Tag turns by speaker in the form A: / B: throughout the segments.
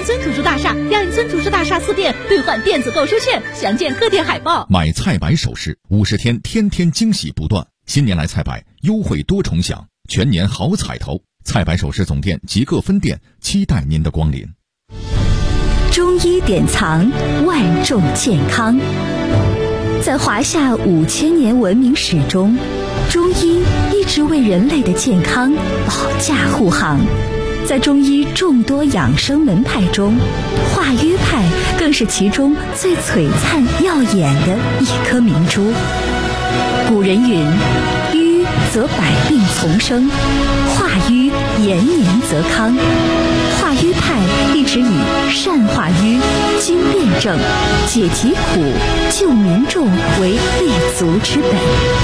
A: 村图书大厦、亚运村图书大厦4店兑换电子购书券，详见各店海报。
B: 买菜百首饰，50天天天惊喜不断。新年来菜百，优惠多重享，全年好彩头。菜百首饰总店及各分店期待您的光临。
C: 中医典藏，万众健康。在华夏5000年文明史中，中医一直为人类的健康保驾护航。在中医众多养生门派中，化瘀派更是其中最璀璨耀眼的一颗明珠。古人云：瘀则百病丛生，化瘀延年则康。化瘀派一直以善化瘀、经辩证、解疾苦、救民众为立足之本。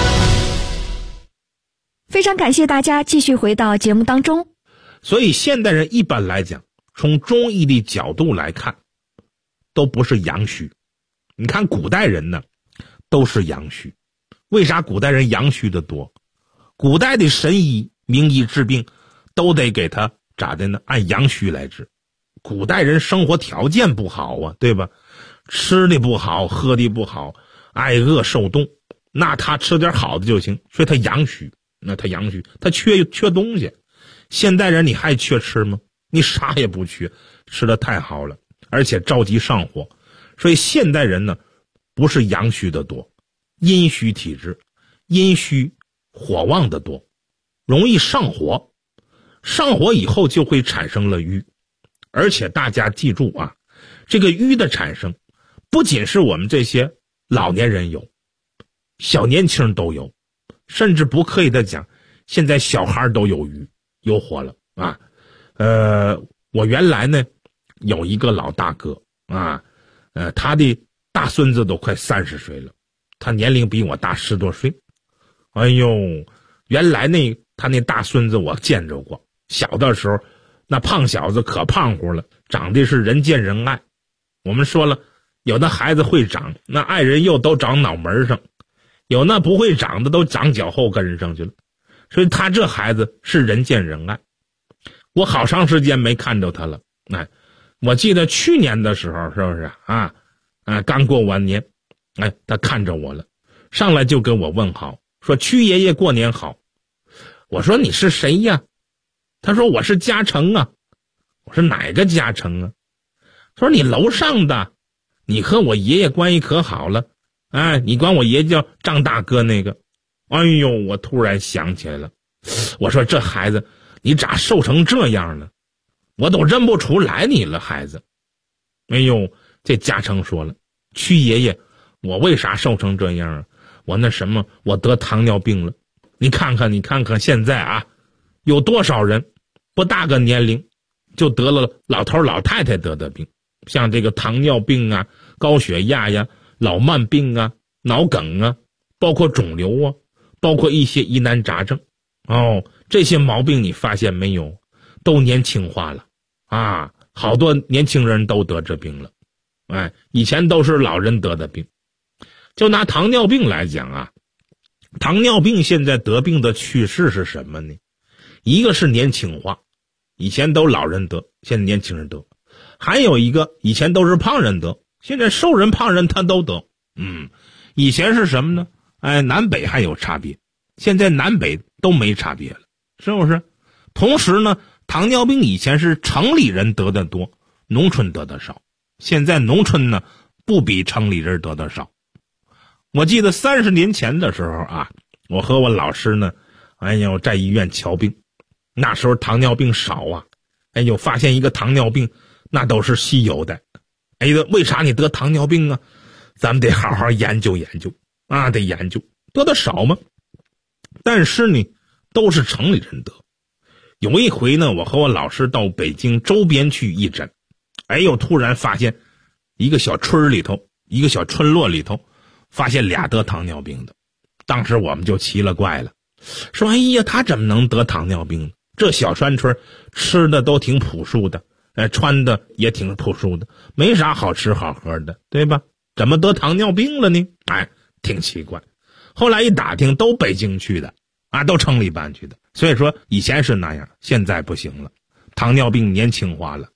D: 非常感谢大家继续回到节目当中。
E: 所以现代人一般来讲，从中医的角度来看，都不是阳虚。你看古代人呢，都是阳虚。为啥古代人阳虚的多？古代的神医名医治病都得给他咋的呢？按阳虚来治。古代人生活条件不好啊，对吧？吃的不好，喝的不好，挨饿受冻，那他吃点好的就行，所以他阳虚。那他阳虚，他缺东西。现代人你还缺吃吗？你啥也不缺，吃的太好了，而且着急上火。所以现代人呢，不是阳虚的多，阴虚体质，阴虚火旺的多，容易上火。上火以后就会产生了瘀。而且大家记住啊，这个瘀的产生不仅是我们这些老年人有，小年轻都有，甚至不刻意的讲，现在小孩都有瘀有火了啊。我原来呢有一个老大哥啊，他的大孙子都快30岁了，他年龄比我大10多岁。哎呦，原来他那大孙子我见着过，小的时候那胖小子可胖乎了，长得是人见人爱。我们说了，有的孩子会长，那爱人又都长脑门上，有那不会长的都长脚后跟上去了。所以他这孩子是人见人爱。我好长时间没看着他了。我记得去年的时候，是不是啊？刚过完年，他看着我了，上来就跟我问好，说屈爷爷过年好。我说你是谁呀？他说我是嘉诚啊。我说哪个嘉诚啊？他说你楼上的，你和我爷爷关系可好了。你管我爷爷叫张大哥那个。哎呦，我突然想起来了，我说这孩子你咋瘦成这样了？我都认不出来你了，孩子。哎呦，这嘉诚说了，屈爷爷，我为啥瘦成这样啊？我得糖尿病了。你看看现在啊，有多少人不大个年龄就得了老头老太太得的病，像这个糖尿病啊、高血压呀、老慢病啊、脑梗啊，包括肿瘤啊，包括一些疑难杂症。这些毛病你发现没有，都年轻化了啊，好多年轻人都得这病了。以前都是老人得的病。就拿糖尿病来讲啊，糖尿病现在得病的趋势是什么呢？一个是年轻化，以前都老人得，现在年轻人得。还有一个，以前都是胖人得，现在瘦人胖人他都得。以前是什么呢？南北还有差别，现在南北都没差别了，是不是？同时呢，糖尿病以前是城里人得的多，农村得的少。现在农村呢，不比城里人得的少。我记得30年前的时候啊，我和我老师呢，在医院瞧病，那时候糖尿病少啊。发现一个糖尿病，那都是稀有的。为啥你得糖尿病啊？咱们得好好研究研究啊，得研究。得的少吗？但是呢，都是城里人得。有一回呢，我和我老师到北京周边去义诊，突然发现一个小村里头，一个小村落里头，发现俩得糖尿病的。当时我们就奇了怪了，说他怎么能得糖尿病呢？这小山村吃的都挺朴素的，穿的也挺朴素的，没啥好吃好喝的，对吧？怎么得糖尿病了呢？挺奇怪。后来一打听，都北京去的都城里搬去的。所以说以前是那样，现在不行了，糖尿病年轻化了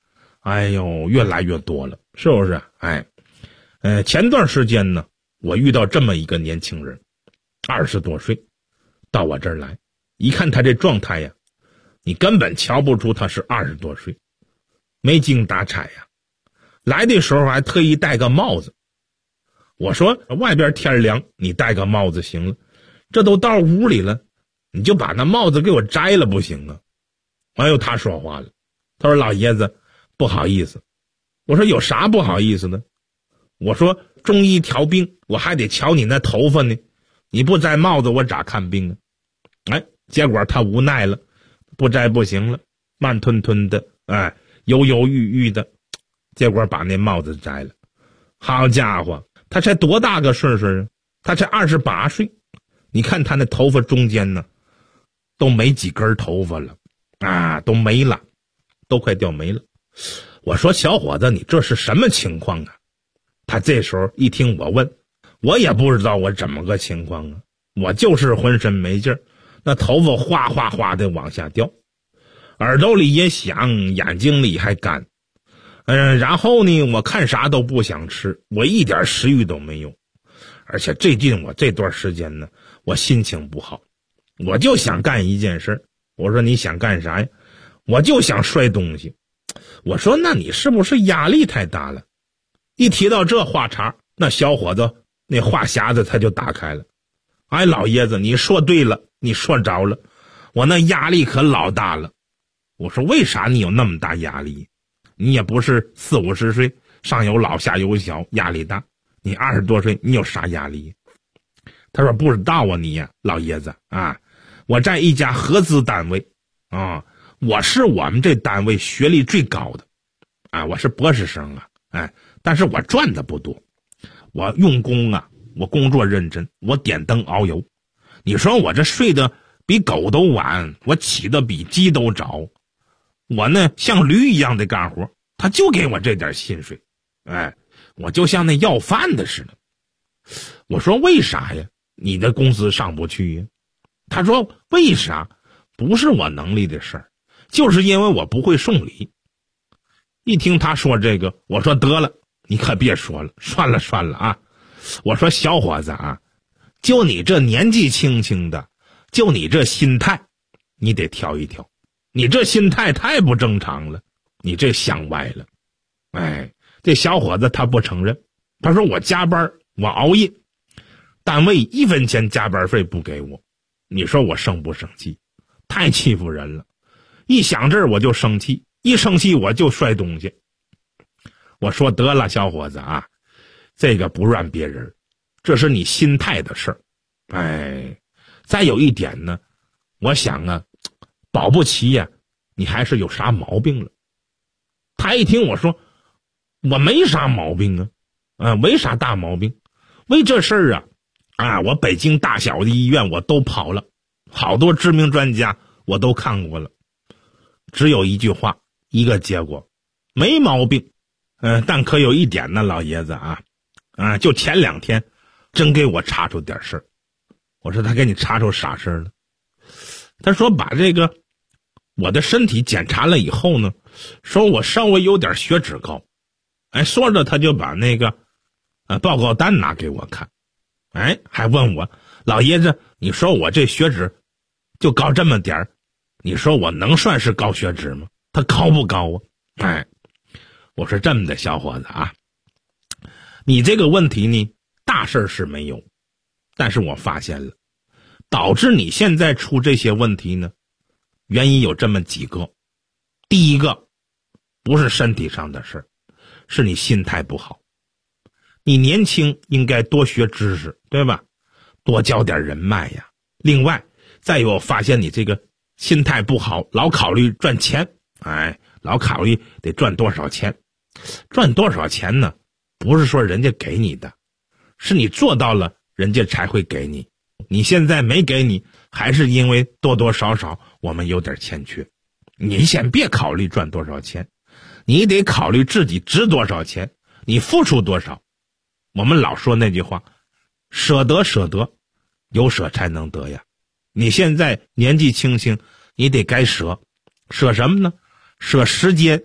E: 哎呦，越来越多了，是不是？前段时间呢，我遇到这么一个年轻人，20多岁，到我这儿来，一看他这状态呀，你根本瞧不出他是20多岁，没精打采呀。来的时候还特意戴个帽子。我说外边天凉，你戴个帽子行了，这都到屋里了，你就把那帽子给我摘了不行啊？哎呦，他说话了，他说老爷子不好意思。我说有啥不好意思的？我说中医调病，我还得瞧你那头发呢，你不摘帽子我咋看病啊？结果他无奈了，不摘不行了，慢吞吞的，犹犹豫豫的，结果把那帽子摘了。好家伙，他才多大个岁数啊？他才28岁。你看他那头发中间呢，都没几根头发了都没了，都快掉没了。我说小伙子，你这是什么情况啊？他这时候一听我问，我也不知道我怎么个情况啊，我就是浑身没劲儿，那头发哗哗哗的往下掉，耳朵里也响，眼睛里还干。然后呢，我看啥都不想吃，我一点食欲都没有。而且最近我这段时间呢，我心情不好，我就想干一件事。我说你想干啥呀？我就想摔东西。我说那你是不是压力太大了？一提到这话茬，那小伙子那话匣子他就打开了。老爷子，你说对了，你说着了，我那压力可老大了。我说为啥你有那么大压力？你也不是40、50岁，上有老下有小，压力大。你20多岁，你有啥压力？他说不知道啊你呀，老爷子我在一家合资单位我是我们这单位学历最高的我是博士生但是我赚的不多，我用功我工作认真，我点灯熬油。你说我这睡得比狗都晚，我起得比鸡都早，我呢像驴一样的干活，他就给我这点薪水，我就像那要饭的似的。我说为啥呀？你的工资上不去呀？他说为啥？不是我能力的事儿，就是因为我不会送礼。一听他说这个，我说得了，你可别说了，算了我说小伙子就你这年纪轻轻的，就你这心态，你得调一调，你这心态太不正常了，你这想歪了。这小伙子他不承认，他说我加班，我熬夜，单位1分钱加班费不给我，你说我生不生气？太欺负人了，一想这儿我就生气，一生气我就摔东西。我说得了，小伙子这个不怨别人，这是你心态的事儿。再有一点呢，我想保不齐呀，你还是有啥毛病了。他一听我说我没啥毛病没啥大毛病，为这事儿我北京大小的医院我都跑了，好多知名专家我都看过了，只有一句话，一个结果，没毛病。但可有一点呢，老爷子就前2天真给我查出点事儿。我说他给你查出啥事儿了？他说把这个我的身体检查了以后呢，说我稍微有点血脂高。说着他就把那个报告单拿给我看，还问我老爷子，你说我这血脂就高这么点儿，你说我能算是高血脂吗？他高不高啊？我说这么的，小伙子你这个问题呢，大事是没有，但是我发现了，导致你现在出这些问题呢，原因有这么几个。第一个，不是身体上的事儿，是你心态不好。你年轻应该多学知识，对吧？多交点人脉呀。另外，再有发现你这个心态不好，老考虑赚钱，老考虑得赚多少钱。赚多少钱呢？不是说人家给你的，是你做到了，人家才会给你。你现在没给你，还是因为多多少少我们有点欠缺。你先别考虑赚多少钱，你得考虑自己值多少钱，你付出多少。我们老说那句话，舍得，有舍才能得呀。你现在年纪轻轻，你得该舍什么呢？舍时间，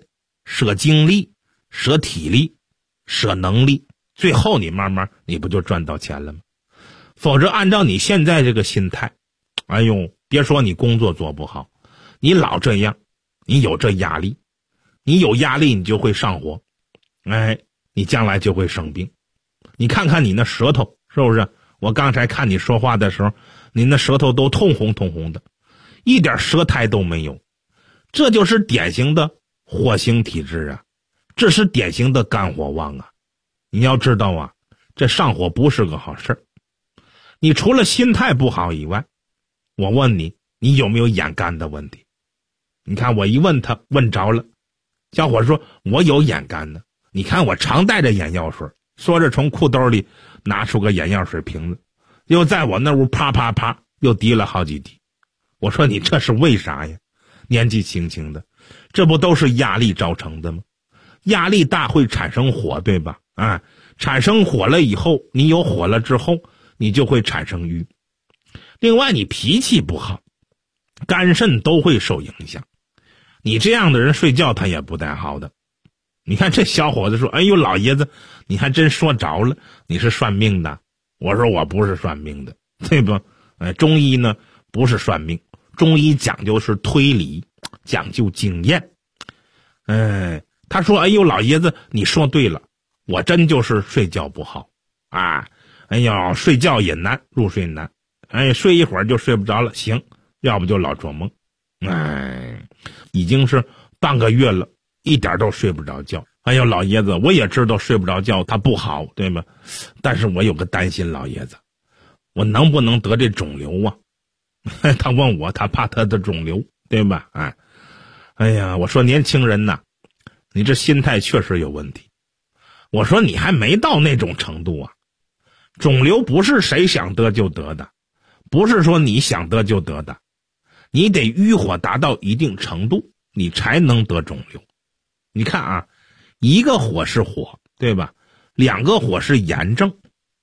E: 舍精力，舍体力，舍能力，最后你慢慢你不就赚到钱了吗？否则按照你现在这个心态，哎呦，别说你工作做不好，你老这样，你有这压力，你有压力你就会上火，你将来就会生病。你看看你那舌头，是不是？我刚才看你说话的时候，你那舌头都通红通红的，一点舌苔都没有，这就是典型的火星体质啊，这是典型的肝火旺啊。你要知道啊，这上火不是个好事儿。你除了心态不好以外，我问你，你有没有眼干的问题？你看我一问他，问着了。小伙说我有眼干的，你看我常带着眼药水，说着从裤兜里拿出个眼药水瓶子，又在我那屋啪啪啪又滴了好几滴。我说你这是为啥呀？年纪轻轻的，这不都是压力造成的吗？压力大会产生火，对吧？产生火了以后，你有火了之后，你就会产生郁。另外你脾气不好，肝肾都会受影响。你这样的人睡觉他也不太好的。你看这小伙子说，哎呦老爷子，你还真说着了，你是算命的。我说我不是算命的，对吧？中医呢不是算命，中医讲究是推理，讲究经验。他说，哎呦老爷子你说对了，我真就是睡觉不好啊，哎呦睡觉也难，入睡难，睡一会儿就睡不着了，行，要不就老做梦，已经是半个月了，一点都睡不着觉。哎呦老爷子，我也知道睡不着觉它不好，对吗？但是我有个担心，老爷子，我能不能得这肿瘤啊？他问我，他怕他的肿瘤，对吧？哎呀，我说年轻人呐，你这心态确实有问题。我说你还没到那种程度啊，肿瘤不是谁想得就得的，不是说你想得就得的，你得瘀火达到一定程度，你才能得肿瘤。你看啊，一个火是火，对吧？2个火是炎症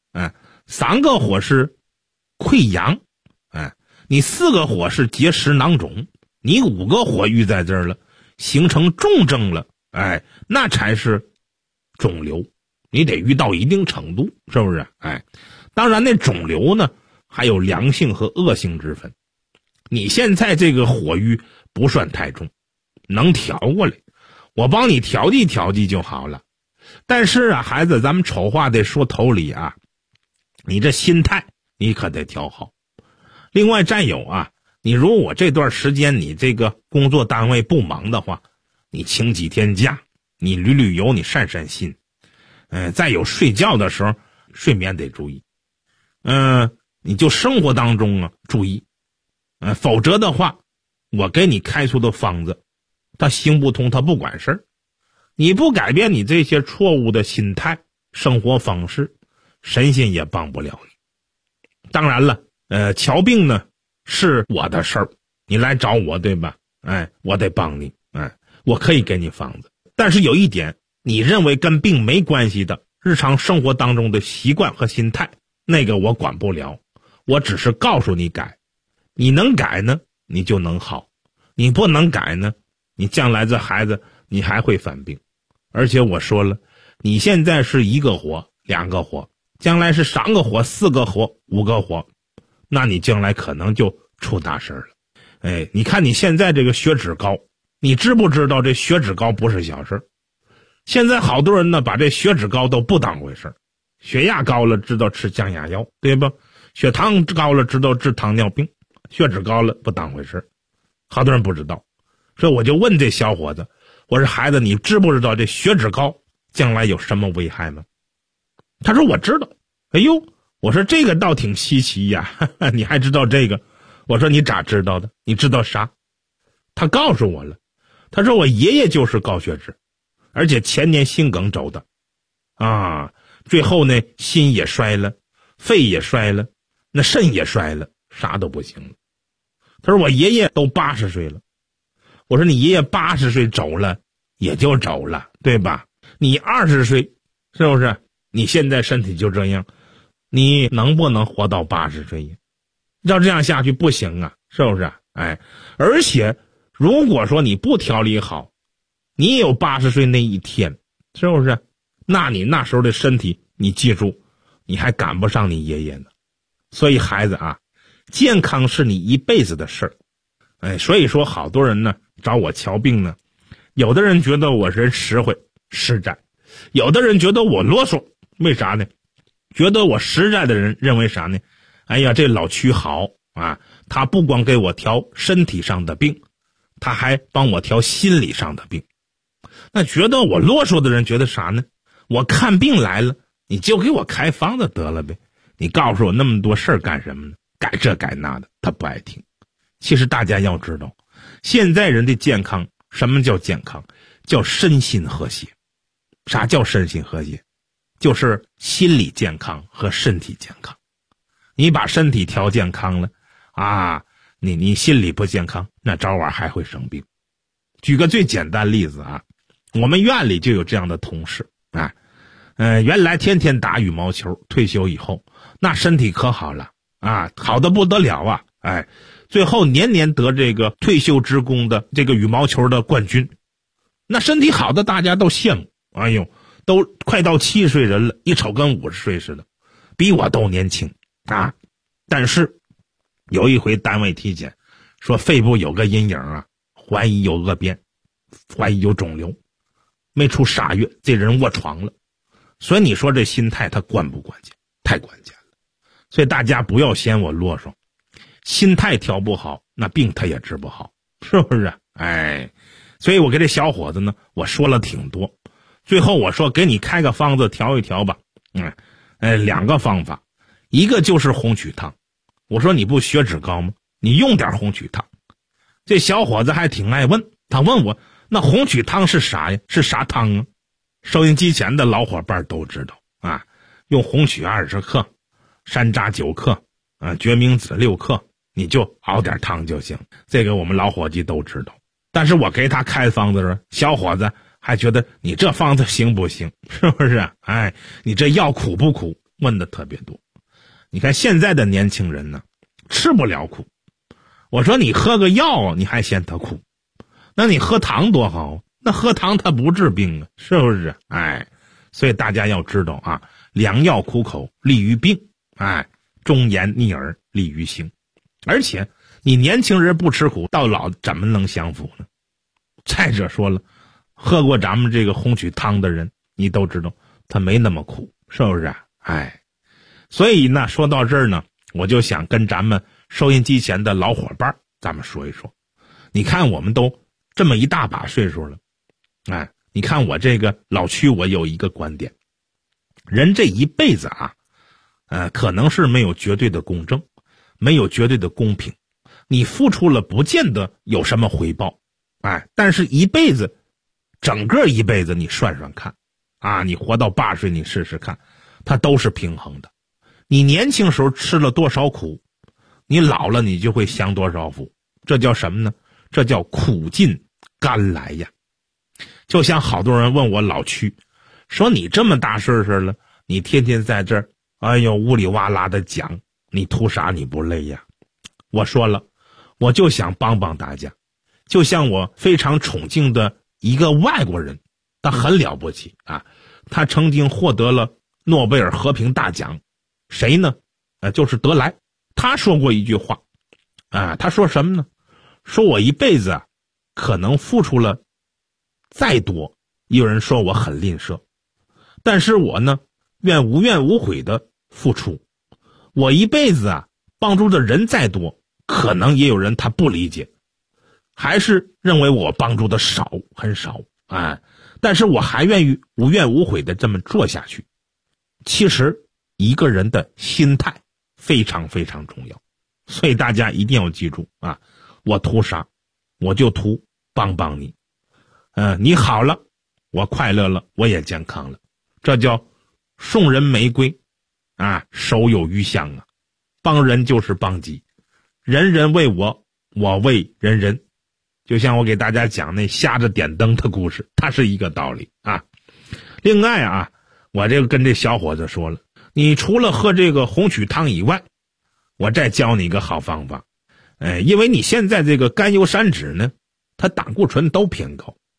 E: ，3个火是溃疡，你4个火是结石囊肿，你5个火遇在这儿了，形成重症了，那才是肿瘤。你得遇到一定程度，是不是？当然那肿瘤呢还有良性和恶性之分。你现在这个火瘀不算太重，能调过来，我帮你调剂调剂就好了。但是啊孩子，咱们丑话得说头里啊，你这心态你可得调好。另外再有啊，你如果我这段时间你这个工作单位不忙的话，你请几天假，你旅游，你散散心。再有睡觉的时候睡眠得注意，你就生活当中啊注意，否则的话我给你开出的方子它行不通，它不管事儿。你不改变你这些错误的心态生活方式，神仙也帮不了你。当然了，瞧病呢是我的事儿，你来找我，对吧？我得帮你，我可以给你方子。但是有一点，你认为跟病没关系的日常生活当中的习惯和心态，那个我管不了，我只是告诉你改。你能改呢你就能好，你不能改呢，你将来这孩子你还会犯病。而且我说了，你现在是1个火2个火，将来是3个火4个火5个火，那你将来可能就出大事了。你看你现在这个血脂高，你知不知道这血脂高不是小事？现在好多人呢把这血脂高都不当回事，血压高了知道吃降压药，对吧？血糖高了知道治糖尿病，血脂高了不当回事，好多人不知道。所以我就问这小伙子，我说孩子，你知不知道这血脂高将来有什么危害吗？他说我知道。哎呦，我说这个倒挺稀奇呀，你还知道这个？我说你咋知道的？你知道啥？他告诉我了，他说我爷爷就是高血脂，而且前年心梗走的最后呢心也衰了，肺也衰了，那肾也衰了，啥都不行了。他说我爷爷都80岁了。我说你爷爷80岁走了也就走了，对吧？你20岁是不是？你现在身体就这样，你能不能活到80岁呀？照这样下去不行啊，是不是？而且如果说你不调理好， 你也有80岁那一天，是不是？那你那时候的身体，你记住，你还赶不上你爷爷呢。所以孩子啊，健康是你一辈子的事儿。所以说好多人呢找我瞧病呢，有的人觉得我人实惠实在，有的人觉得我啰嗦，为啥呢？觉得我实在的人认为啥呢？哎呀，这老区好啊，他不光给我调身体上的病，他还帮我调心理上的病。那觉得我啰嗦的人觉得啥呢？我看病来了，你就给我开方子得了呗，你告诉我那么多事儿干什么呢？改这改那的，他不爱听。其实大家要知道，现在人的健康，什么叫健康？叫身心和谐。啥叫身心和谐？就是心理健康和身体健康。你把身体调健康了啊，你心理不健康，那早晚还会生病。举个最简单例子啊，我们院里就有这样的同事啊，原来天天打羽毛球，退休以后那身体可好了啊，好得不得了啊，最后年年得这个退休职工的这个羽毛球的冠军，那身体好的大家都羡慕，哎呦，都快到70岁人了，一瞅跟50岁似的，比我都年轻啊。但是有一回单位体检，说肺部有个阴影啊，怀疑有恶变，怀疑有肿瘤，没出啥月，这人卧床了。所以你说这心态它关不关键？太关键了。所以大家不要嫌我啰嗦，心态调不好，那病他也治不好，是不是？所以我给这小伙子呢，我说了挺多，最后我说给你开个方子调一调吧。2个方法，一个就是红曲汤。我说你不血脂高吗？你用点红曲汤。这小伙子还挺爱问，他问我那红曲汤是啥呀？是啥汤啊？收音机前的老伙伴都知道啊，用红曲20克，山楂9克，决明子6克，你就熬点汤就行。这个我们老伙计都知道。但是我给他开方子时，小伙子还觉得你这方子行不行？是不是？你这药苦不苦？问的特别多。你看现在的年轻人呢，吃不了苦。我说你喝个药你还嫌它苦，那你喝糖多好，那喝糖它不治病啊，是不是？所以大家要知道啊，良药苦口利于病，忠言逆耳利于行。而且你年轻人不吃苦，到老怎么能享福呢？再者说了，喝过咱们这个红曲汤的人，你都知道他没那么苦，是不是？所以呢，说到这儿呢，我就想跟咱们收音机前的老伙伴咱们说一说。你看我们都这么一大把岁数了，你看我这个老区，我有一个观点，人这一辈子啊，可能是没有绝对的公正，没有绝对的公平，你付出了不见得有什么回报，但是一辈子，整个一辈子你算算看啊，你活到80岁你试试看，它都是平衡的。你年轻时候吃了多少苦，你老了你就会享多少福。这叫什么呢？这叫苦尽甘来呀。就像好多人问我老区，说你这么大岁数了，你天天在这儿呜里哇啦的讲，你图啥？你不累呀？我说了，我就想帮帮大家。就像我非常崇敬的一个外国人，他很了不起啊，他曾经获得了诺贝尔和平大奖。谁呢？就是德莱。他说过一句话他说什么呢？说我一辈子可能付出了再多，有人说我很吝啬，但是我呢无怨无悔的付出。我一辈子帮助的人再多，可能也有人他不理解，还是认为我帮助的少，很少但是我还愿意无怨无悔的这么做下去。其实一个人的心态非常非常重要，所以大家一定要记住我图啥？我就图帮帮你。你好了，我快乐了，我也健康了，这叫送人玫瑰手有余香帮人就是帮己，人人为我，我为人人。就像我给大家讲那瞎子点灯的故事，它是一个道理另外我这个跟这小伙子说了，你除了喝这个红曲汤以外，我再教你一个好方法。因为你现在这个甘油三酯呢，它胆固醇都偏高，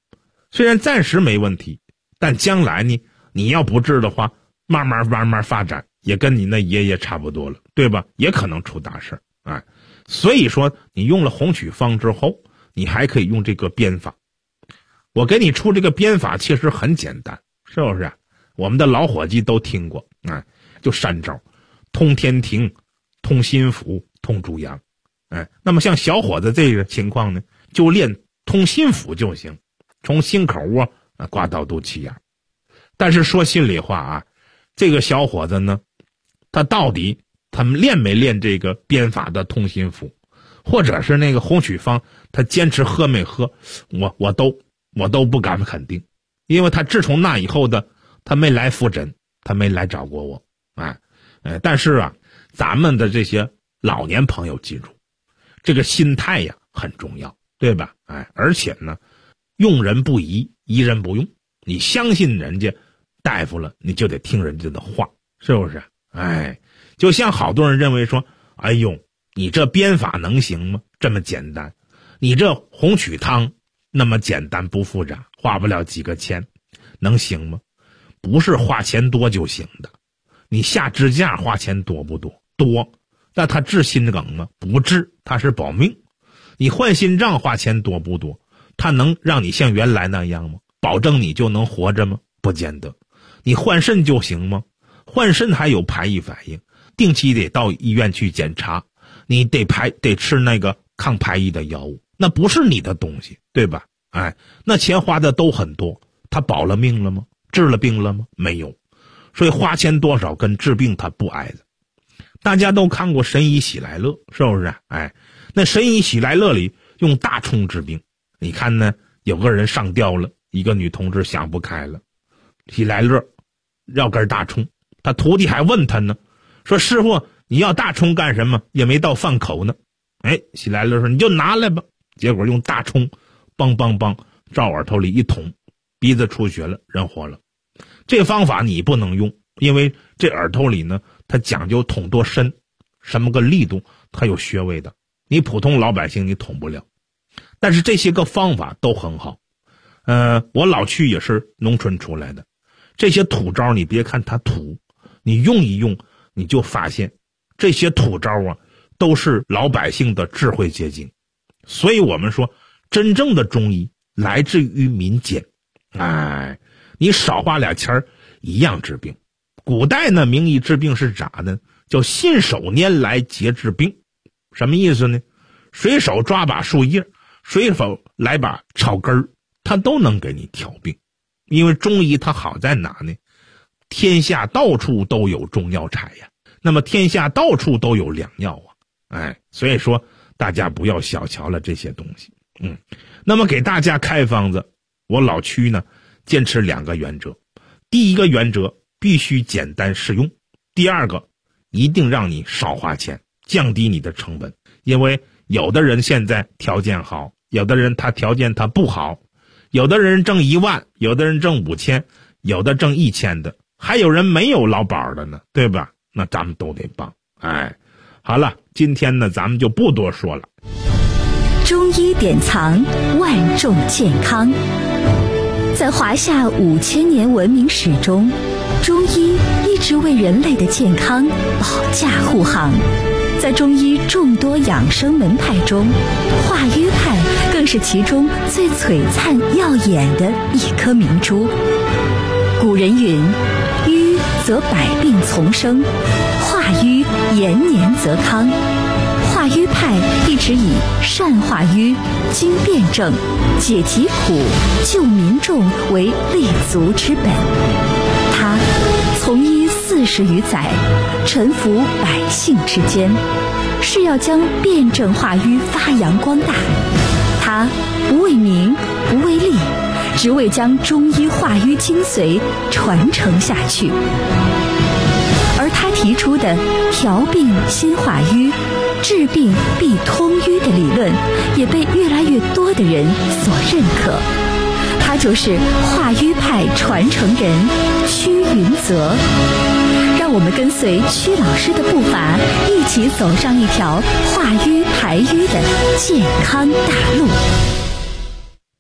E: 虽然暂时没问题，但将来呢，你要不治的话，慢慢发展，也跟你那爷爷差不多了，对吧？也可能出大事哎。所以说，你用了红曲方之后，你还可以用这个鞭法。我给你出这个鞭法其实很简单，是不是？我们的老伙计都听过，就3招：通天庭、通心府、通猪阳。那么像小伙子这个情况呢，就练通心府就行，从心口窝刮到肚脐眼。但是说心里话啊，这个小伙子呢，他到底他们练没练这个鞭法的通心府，或者是那个红曲方，他坚持喝没喝，我都不敢肯定，因为他自从那以后的，他没来复诊，他没来找过我，但是啊，咱们的这些老年朋友记住，这个心态呀很重要，对吧？而且呢，用人不疑，疑人不用。你相信人家大夫了，你就得听人家的话，是不是？就像好多人认为说，哎呦，你这鞭法能行吗？这么简单，你这红曲汤那么简单不复杂，花不了几个钱，能行吗？不是花钱多就行的。你下支架花钱多不多？多。那他治心梗吗？不治，他是保命。你换心脏花钱多不多？他能让你像原来那样吗？保证你就能活着吗？不见得。你换肾就行吗？换肾还有排异反应，定期得到医院去检查，你得吃那个抗排异的药物，那不是你的东西，对吧？那钱花的都很多，他保了命了吗？治了病了吗？没有。所以花钱多少跟治病他不挨着。大家都看过神医喜来乐，是不是？那神医喜来乐里用大葱治病，你看呢，有个人上吊了，一个女同志想不开了，喜来乐要根大葱，他徒弟还问他呢，说师傅你要大葱干什么？也没到饭口呢。喜来乐说你就拿来吧。结果用大葱梆照耳朵里一捅，鼻子出血了，人活了。这方法你不能用，因为这耳朵里呢，它讲究捅多深，什么个力度，它有穴位的，你普通老百姓你捅不了。但是这些个方法都很好。我老去也是农村出来的，这些土招你别看它土，你用一用，你就发现这些土招啊，都是老百姓的智慧结晶。所以我们说，真正的中医来自于民间。你少花俩钱一样治病。古代呢，名义治病是咋的？叫信手拈来皆治病。什么意思呢？随手抓把树叶，随手来把草根，它都能给你调病。因为中医它好在哪呢？天下到处都有中药材呀，那么天下到处都有良药啊。所以说大家不要小瞧了这些东西。那么给大家开方子，我老区呢坚持2个原则。第一个原则，必须简单适用。第二个，一定让你少花钱，降低你的成本。因为有的人现在条件好，有的人他条件他不好，有的人挣1万，有的人挣5000，有的挣1000的，还有人没有劳保的呢，对吧？那咱们都得帮。好了，今天呢咱们就不多说了。
C: 中医典藏，万众健康。在华夏5000年文明史中，中医一直为人类的健康保驾护航。在中医众多养生门派中，化瘀派更是其中最璀璨耀眼的一颗明珠。古人云：瘀则百病丛生，化瘀延年则康。化瘀派一直以善化瘀、经辩证、解疾苦、救民众为立足之本。他从医40余载，沉浮百姓之间，是要将辩证化瘀发扬光大。他不为名，不为利，只为将中医化瘀精髓传承下去。而他提出的调病先化瘀，治病必通瘀的理论，也被越来越多的人所认可。他就是化瘀派传承人屈云泽。让我们跟随屈老师的步伐，一起走上一条化瘀排瘀的健康大路。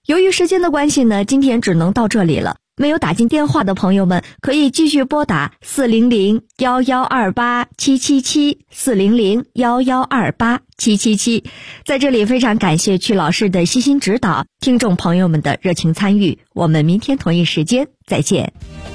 D: 由于时间的关系呢，今天只能到这里了。没有打进电话的朋友们，可以继续拨打400-1128-777，400-1128-777。在这里非常感谢曲老师的悉心指导，听众朋友们的热情参与。我们明天同一时间再见。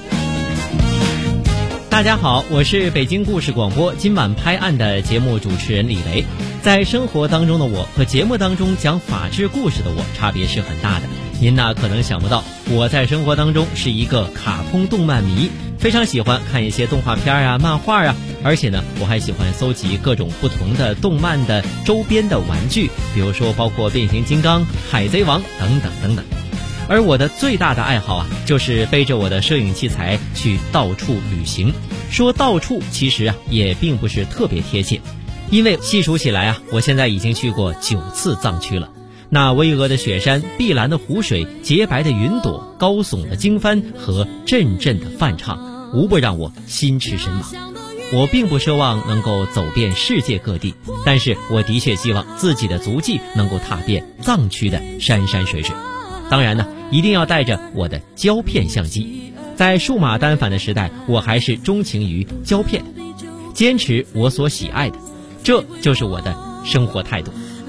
F: 大家好，我是北京故事广播今晚拍案的节目主持人李雷。在生活当中的我和节目当中讲法治故事的我差别是很大的。您呢可能想不到，我在生活当中是一个卡通动漫迷，非常喜欢看一些动画片啊、漫画啊，而且呢我还喜欢搜集各种不同的动漫的周边的玩具，比如说包括变形金刚、海贼王等等等等。而我的最大的爱好啊，就是背着我的摄影器材去到处旅行。说到处其实啊也并不是特别贴切，因为细数起来啊，我现在已经去过9次藏区了。那巍峨的雪山、碧蓝的湖水、洁白的云朵、高耸的经幡和阵阵的梵唱，无不让我心驰神往。我并不奢望能够走遍世界各地，但是我的确希望自己的足迹能够踏遍藏区的山山水水。当然呢，一定要带着我的胶片相机。在数码单反的时代，我还是钟情于胶片，坚持我所喜爱的，这就是我的生活态度。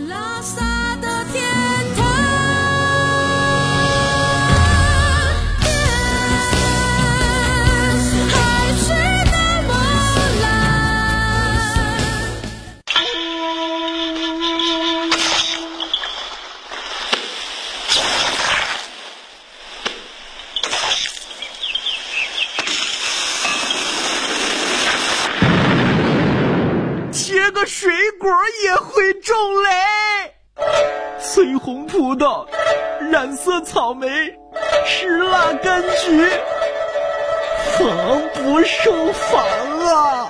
G: 切个水果也会中雷，翠红葡萄，染色草莓，石蜡柑橘，防不胜防啊！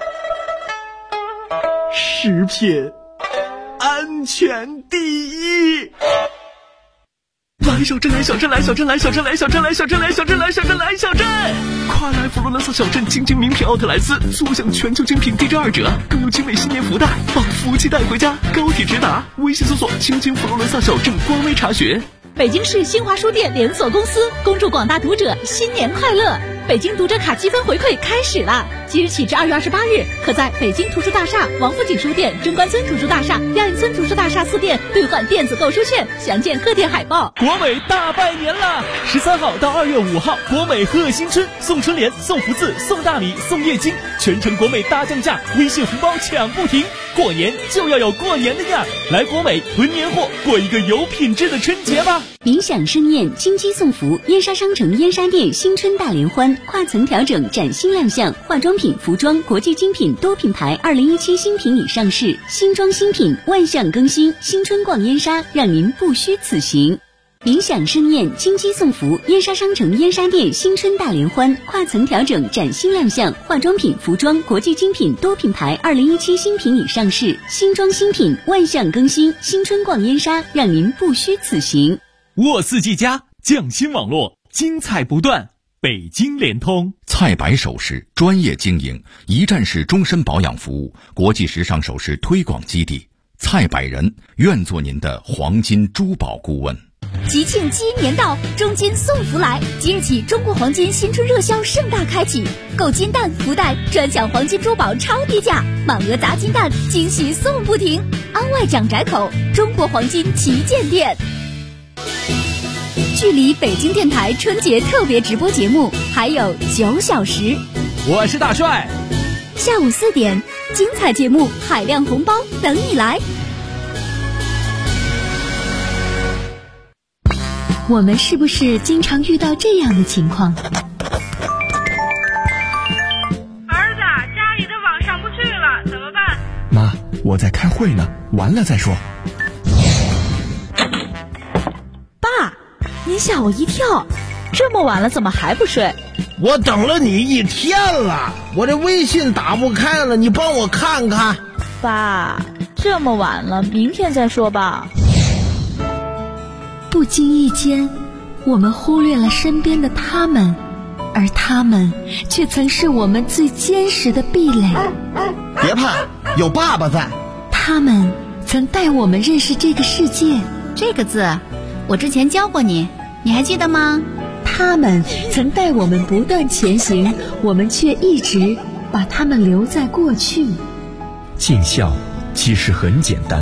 G: 食品安全第一。来小镇，来小镇，来小镇，来小镇，来小镇，来小镇，来小镇，来小镇，来小镇！快来佛罗伦萨小镇精精名品奥特莱斯，坐享全球精品低至2折，更有精美新年福袋，把福气带回家。高铁直达，微信搜索“精精佛罗伦萨小镇”官微查询。
A: 北京市新华书店连锁公司恭祝广大读者新年快乐！北京读者卡积分回馈开始了，即日起至2月28日，可在北京图书大厦、王府井书店、中关村图书大厦、亚运村图书大厦4店兑换电子购书券，详见各店海报。
G: 国美大拜年啦！13号到2月5号，国美贺新春，送春联、送福字、送大礼、送液晶，全程国美大降价，微信红包抢不停。过年就要有过年的样儿，来国美囤年货，过一个有品质的春节吧！
C: 冥想盛宴，金鸡送福，燕莎商城燕莎店新春大联欢，跨层调整崭新亮相，化妆品、服装、国际精品多品牌2017新品已上市，新装新品万象更新，新春逛燕莎，让您不虚此行。冥想盛宴，金鸡送福，燕莎商城燕莎店新春大联欢，跨层调整崭新亮相，化妆品、服装、国际精品多品牌2017新品已上市，新装新品万象更新，新春逛燕莎，让您不虚此行。
G: 沃四季家匠心网络，精彩不断。北京联通
B: 菜百首饰专业经营，一站式终身保养服务，国际时尚首饰推广基地。菜百人愿做您的黄金珠宝顾问。
C: 吉庆鸡年到，中金送福来！即日起，中国黄金新春热销盛大开启，购金蛋、福袋专享黄金珠宝超低价，满额砸金蛋，惊喜送不停。安外蒋宅口中国黄金旗舰店。距离北京电台春节特别直播节目还有9小时。
G: 我是大帅。
C: 下午4点，精彩节目海量红包等你来。我们是不是经常遇到这样的情况？
H: 儿子，家里的网上不去了，怎么办？
I: 妈，我在开会呢，完了再说。
A: 爸，您吓我一跳，这么晚了怎么还不睡？
J: 我等了你1天了，我这微信打不开了，你帮我看看。
A: 爸，这么晚了，明天再说吧。
C: 不经意间，我们忽略了身边的他们，而他们却曾是我们最坚实的壁垒。
J: 别怕，有爸爸在。
C: 他们曾带我们认识这个世界。
K: 这个字，我之前教过你， 你还记得吗？
L: 他们曾带我们不断前行，我们却一直把他们留在过去。
I: 尽孝其实很简单，